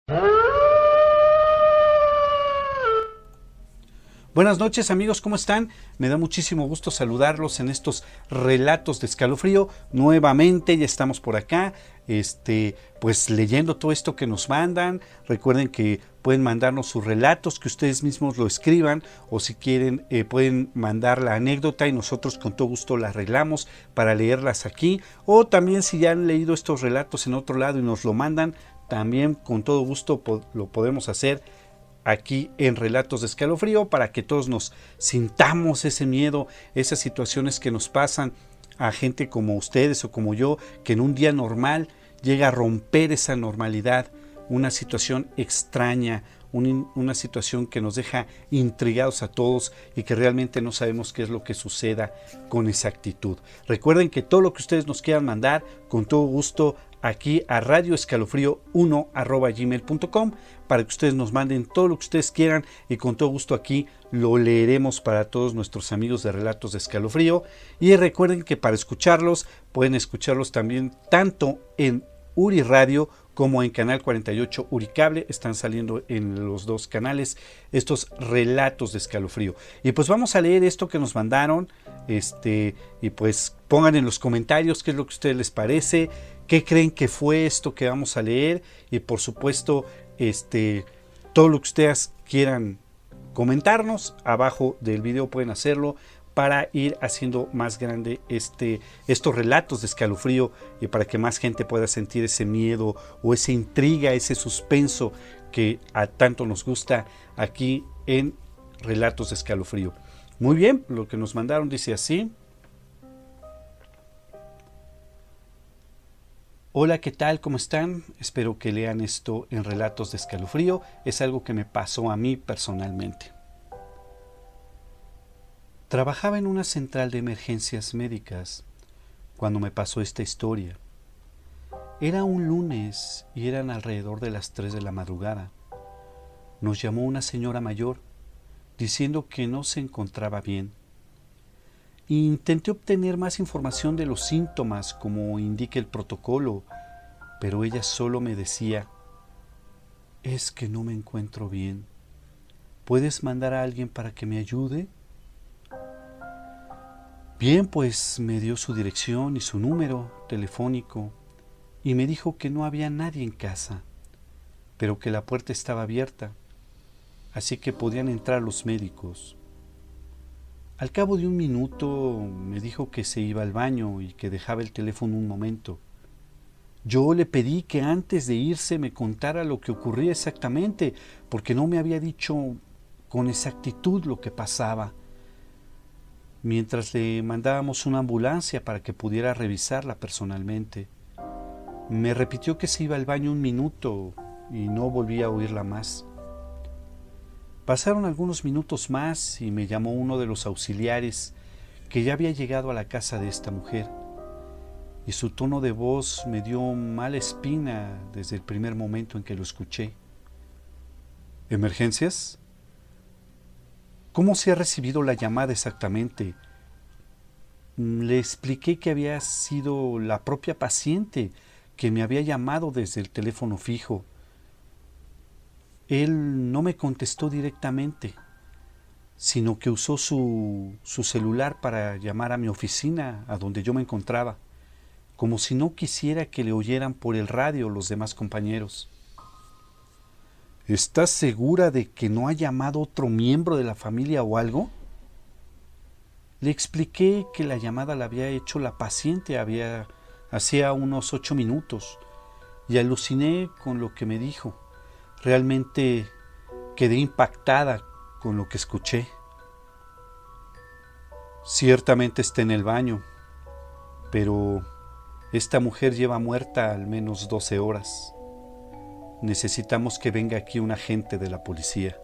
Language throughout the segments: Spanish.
Buenas noches amigos, ¿cómo están? Me da muchísimo gusto saludarlos en estos relatos de escalofrío. Nuevamente ya estamos por acá, pues leyendo todo esto que nos mandan. Recuerden que pueden mandarnos sus relatos, que ustedes mismos lo escriban, o si quieren pueden mandar la anécdota y nosotros con todo gusto la arreglamos para leerlas aquí. O también si ya han leído estos relatos en otro lado y nos lo mandan, también con todo gusto lo podemos hacer aquí en Relatos de Escalofrío, para que todos nos sintamos ese miedo, esas situaciones que nos pasan a gente como ustedes o como yo, que en un día normal llega a romper esa normalidad, una situación extraña, una situación que nos deja intrigados a todos y que realmente no sabemos qué es lo que suceda con exactitud. Recuerden que todo lo que ustedes nos quieran mandar, con todo gusto, aquí a radioescalofrío1@gmail.com, para que ustedes nos manden todo lo que ustedes quieran y con todo gusto aquí lo leeremos para todos nuestros amigos de Relatos de Escalofrío. Y recuerden que para escucharlos, pueden escucharlos también tanto en Uri Radio como en Canal 48 Uricable. Están saliendo en los dos canales estos Relatos de Escalofrío. Y pues vamos a leer esto que nos mandaron, y pues pongan en los comentarios qué es lo que a ustedes les parece, qué creen que fue esto que vamos a leer, y por supuesto todo lo que ustedes quieran comentarnos abajo del video pueden hacerlo, para ir haciendo más grande estos relatos de escalofrío, y para que más gente pueda sentir ese miedo o esa intriga, ese suspenso que a tanto nos gusta aquí en Relatos de Escalofrío. Muy bien, lo que nos mandaron dice así: hola, ¿qué tal? ¿Cómo están? Espero que lean esto en Relatos de Escalofrío. Es algo que me pasó a mí personalmente. Trabajaba en una central de emergencias médicas cuando me pasó esta historia. Era un lunes y eran alrededor de las 3 de la madrugada. Nos llamó una señora mayor diciendo que no se encontraba bien. Intenté obtener más información de los síntomas como indica el protocolo, pero ella solo me decía: es que no me encuentro bien. ¿Puedes mandar a alguien para que me ayude? Bien, pues me dio su dirección y su número telefónico y me dijo que no había nadie en casa, pero que la puerta estaba abierta, así que podían entrar los médicos. Al cabo de un minuto me dijo que se iba al baño y que dejaba el teléfono un momento. Yo le pedí que antes de irse me contara lo que ocurría exactamente, porque no me había dicho con exactitud lo que pasaba. Mientras le mandábamos una ambulancia para que pudiera revisarla personalmente, me repitió que se iba al baño un minuto y no volví a oírla más. Pasaron algunos minutos más y me llamó uno de los auxiliares que ya había llegado a la casa de esta mujer, y su tono de voz me dio mala espina desde el primer momento en que lo escuché. ¿Emergencias? ¿Cómo se ha recibido la llamada exactamente? Le expliqué que había sido la propia paciente que me había llamado desde el teléfono fijo. Él no me contestó directamente, sino que usó su celular para llamar a mi oficina, a donde yo me encontraba, como si no quisiera que le oyeran por el radio los demás compañeros. ¿Estás segura de que no ha llamado otro miembro de la familia o algo? Le expliqué que la llamada la había hecho la paciente hacía unos 8 minutos y aluciné con lo que me dijo. Realmente quedé impactada con lo que escuché. Ciertamente está en el baño, pero esta mujer lleva muerta al menos 12 horas. Necesitamos que venga aquí un agente de la policía.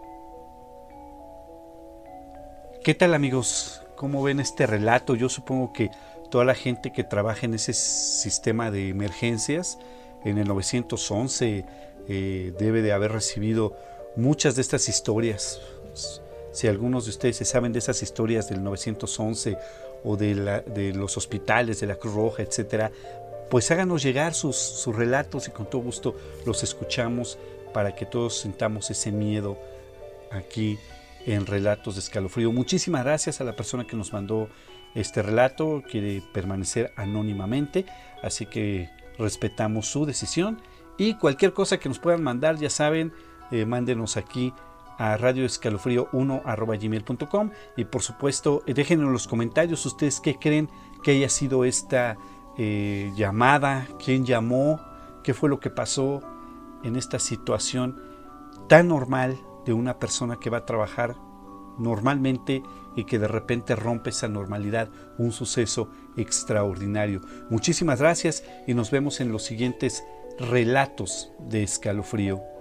¿Qué tal, amigos? ¿Cómo ven este relato? Yo supongo que toda la gente que trabaja en ese sistema de emergencias, en el 911, debe de haber recibido muchas de estas historias. Si algunos de ustedes se saben de esas historias del 911 o de los hospitales, de la Cruz Roja, etcétera, pues háganos llegar sus relatos y con todo gusto los escuchamos para que todos sintamos ese miedo aquí en Relatos de Escalofrío. Muchísimas gracias a la persona que nos mandó este relato, quiere permanecer anónimamente, así que respetamos su decisión y cualquier cosa que nos puedan mandar, ya saben, mándenos aquí a radioescalofrío1@gmail.com y por supuesto déjenos en los comentarios ustedes qué creen que haya sido esta llamada, quién llamó, qué fue lo que pasó en esta situación tan normal de una persona que va a trabajar normalmente y que de repente rompe esa normalidad, un suceso extraordinario. Muchísimas gracias y nos vemos en los siguientes relatos de Escalofrío.